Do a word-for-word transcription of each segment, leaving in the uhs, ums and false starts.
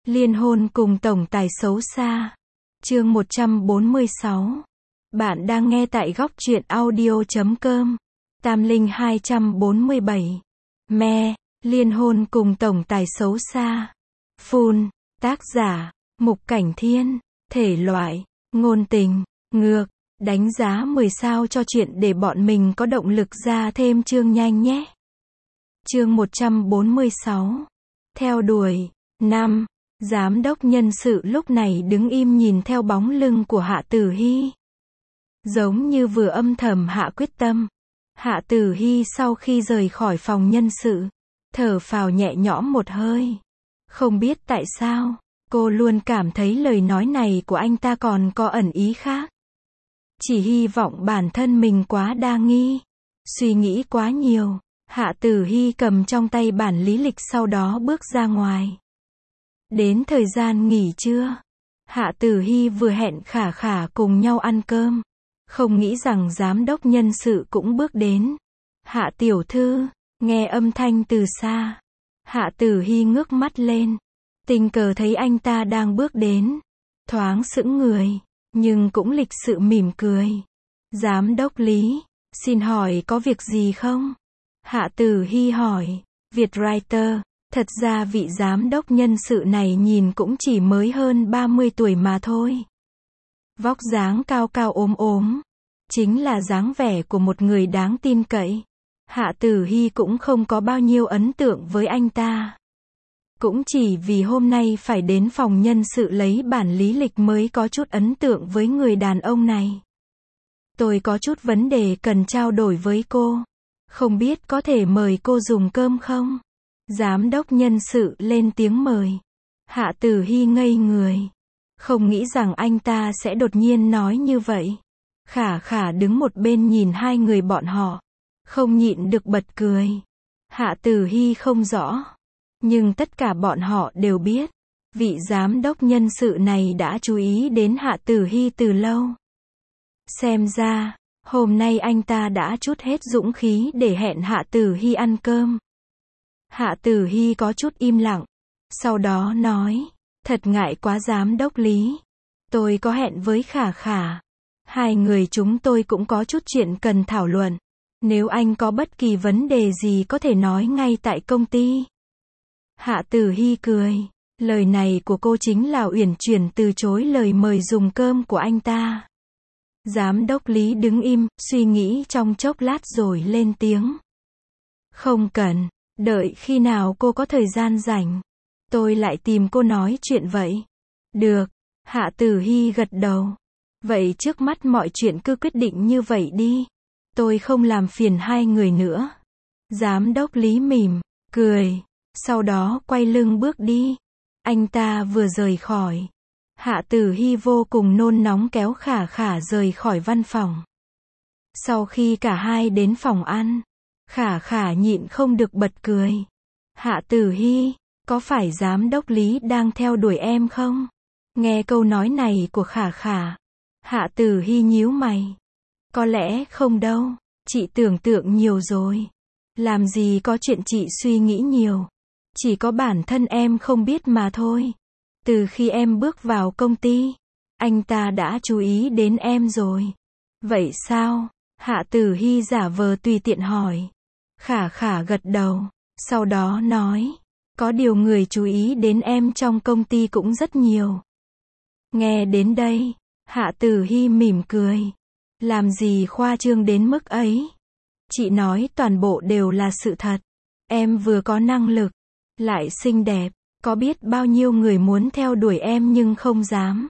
Liên hôn cùng tổng tài xấu xa. Chương một trăm bốn mươi sáu. Bạn đang nghe tại góc truyện audio chấm com. Tam Linh hai trăm bốn mươi bảy. Me, liên hôn cùng tổng tài xấu xa. Full, tác giả, Mục Cảnh Thiên, thể loại, ngôn tình, ngược, đánh giá mười sao cho chuyện để bọn mình có động lực ra thêm chương nhanh nhé. Chương một trăm bốn mươi sáu. Theo đuổi. Năm. Giám đốc nhân sự lúc này đứng im nhìn theo bóng lưng của Hạ Tử Hy. Giống như vừa âm thầm hạ quyết tâm. Hạ Tử Hy sau khi rời khỏi phòng nhân sự, thở phào nhẹ nhõm một hơi. Không biết tại sao, cô luôn cảm thấy lời nói này của anh ta còn có ẩn ý khác. Chỉ hy vọng bản thân mình quá đa nghi, suy nghĩ quá nhiều. Hạ Tử Hy cầm trong tay bản lý lịch sau đó bước ra ngoài. Đến thời gian nghỉ trưa, Hạ Tử Hy vừa hẹn Khả Khả cùng nhau ăn cơm. Không nghĩ rằng giám đốc nhân sự cũng bước đến. Hạ tiểu thư, nghe âm thanh từ xa. Hạ Tử Hy ngước mắt lên. Tình cờ thấy anh ta đang bước đến. Thoáng sững người, nhưng cũng lịch sự mỉm cười. Giám đốc Lý, xin hỏi có việc gì không? Hạ Tử Hy hỏi. Vietwriter, thật ra vị giám đốc nhân sự này nhìn cũng chỉ mới hơn ba mươi tuổi mà thôi. Vóc dáng cao cao ốm ốm, chính là dáng vẻ của một người đáng tin cậy. Hạ Tử Hy cũng không có bao nhiêu ấn tượng với anh ta. Cũng chỉ vì hôm nay phải đến phòng nhân sự lấy bản lý lịch mới có chút ấn tượng với người đàn ông này. Tôi có chút vấn đề cần trao đổi với cô. Không biết có thể mời cô dùng cơm không? Giám đốc nhân sự lên tiếng mời. Hạ Tử Hy ngây người. Không nghĩ rằng anh ta sẽ đột nhiên nói như vậy. Khả Khả đứng một bên nhìn hai người bọn họ. Không nhịn được bật cười. Hạ Tử Hy không rõ. Nhưng tất cả bọn họ đều biết. Vị giám đốc nhân sự này đã chú ý đến Hạ Tử Hy từ lâu. Xem ra, hôm nay anh ta đã trút hết dũng khí để hẹn Hạ Tử Hy ăn cơm. Hạ Tử Hy có chút im lặng. Sau đó nói, thật ngại quá giám đốc Lý. Tôi có hẹn với Khả Khả. Hai người chúng tôi cũng có chút chuyện cần thảo luận. Nếu anh có bất kỳ vấn đề gì có thể nói ngay tại công ty. Hạ Tử Hy cười. Lời này của cô chính là uyển chuyển từ chối lời mời dùng cơm của anh ta. Giám đốc Lý đứng im, suy nghĩ trong chốc lát rồi lên tiếng. Không cần, đợi khi nào cô có thời gian rảnh, tôi lại tìm cô nói chuyện vậy. Được, Hạ Tử Hy gật đầu. Vậy trước mắt mọi chuyện cứ quyết định như vậy đi. Tôi không làm phiền hai người nữa. Giám đốc Lý mỉm, cười, sau đó quay lưng bước đi. Anh ta vừa rời khỏi. Hạ Tử Hy vô cùng nôn nóng kéo Khả Khả rời khỏi văn phòng. Sau khi cả hai đến phòng ăn, Khả Khả nhịn không được bật cười. Hạ Tử Hy, có phải giám đốc Lý đang theo đuổi em không? Nghe câu nói này của Khả Khả, Hạ Tử Hy nhíu mày. Có lẽ không đâu, chị tưởng tượng nhiều rồi. Làm gì có chuyện chị suy nghĩ nhiều. Chỉ có bản thân em không biết mà thôi. Từ khi em bước vào công ty, anh ta đã chú ý đến em rồi. Vậy sao? Hạ Tử Hy giả vờ tùy tiện hỏi. Khả Khả gật đầu, sau đó nói, có điều người chú ý đến em trong công ty cũng rất nhiều. Nghe đến đây, Hạ Tử Hy mỉm cười. Làm gì khoa trương đến mức ấy? Chị nói toàn bộ đều là sự thật. Em vừa có năng lực, lại xinh đẹp. Có biết bao nhiêu người muốn theo đuổi em nhưng không dám.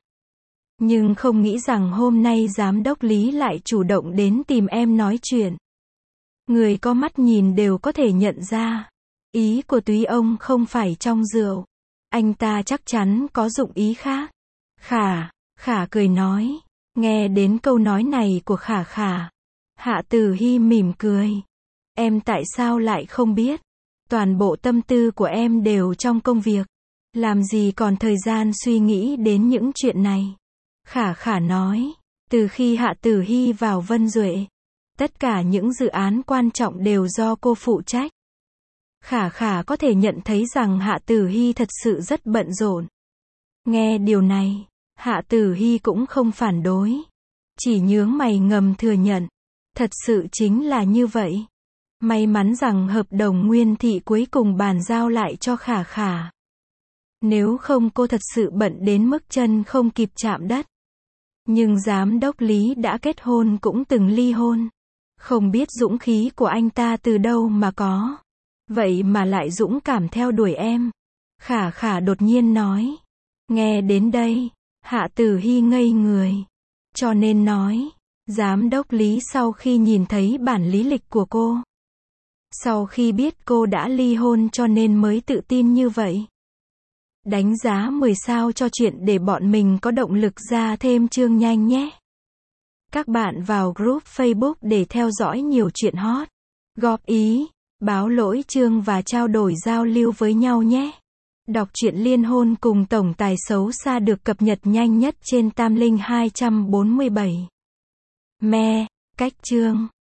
Nhưng không nghĩ rằng hôm nay giám đốc Lý lại chủ động đến tìm em nói chuyện. Người có mắt nhìn đều có thể nhận ra. Ý của túy ông không phải trong rượu. Anh ta chắc chắn có dụng ý khác. Khả, Khả cười nói. Nghe đến câu nói này của Khả Khả, Hạ Tử Hy mỉm cười. Em tại sao lại không biết? Toàn bộ tâm tư của em đều trong công việc. Làm gì còn thời gian suy nghĩ đến những chuyện này? Khả Khả nói. Từ khi Hạ Tử Hy vào Vân Duệ, tất cả những dự án quan trọng đều do cô phụ trách. Khả Khả có thể nhận thấy rằng Hạ Tử Hy thật sự rất bận rộn. Nghe điều này, Hạ Tử Hy cũng không phản đối. Chỉ nhướng mày ngầm thừa nhận. Thật sự chính là như vậy. May mắn rằng hợp đồng Nguyên Thị cuối cùng bàn giao lại cho Khả Khả. Nếu không cô thật sự bận đến mức chân không kịp chạm đất. Nhưng giám đốc Lý đã kết hôn cũng từng ly hôn. Không biết dũng khí của anh ta từ đâu mà có. Vậy mà lại dũng cảm theo đuổi em. Khả Khả đột nhiên nói. Nghe đến đây, Hạ Tử Hy ngây người. Cho nên nói, giám đốc Lý sau khi nhìn thấy bản lý lịch của cô. Sau khi biết cô đã ly hôn cho nên mới tự tin như vậy. Đánh giá mười sao cho chuyện để bọn mình có động lực ra thêm chương nhanh nhé. Các bạn vào group Facebook để theo dõi nhiều chuyện hot, góp ý, báo lỗi chương và trao đổi giao lưu với nhau nhé. Đọc truyện liên hôn cùng tổng tài xấu xa được cập nhật nhanh nhất trên Tam Linh hai trăm bốn mươi bảy. Me, cách chương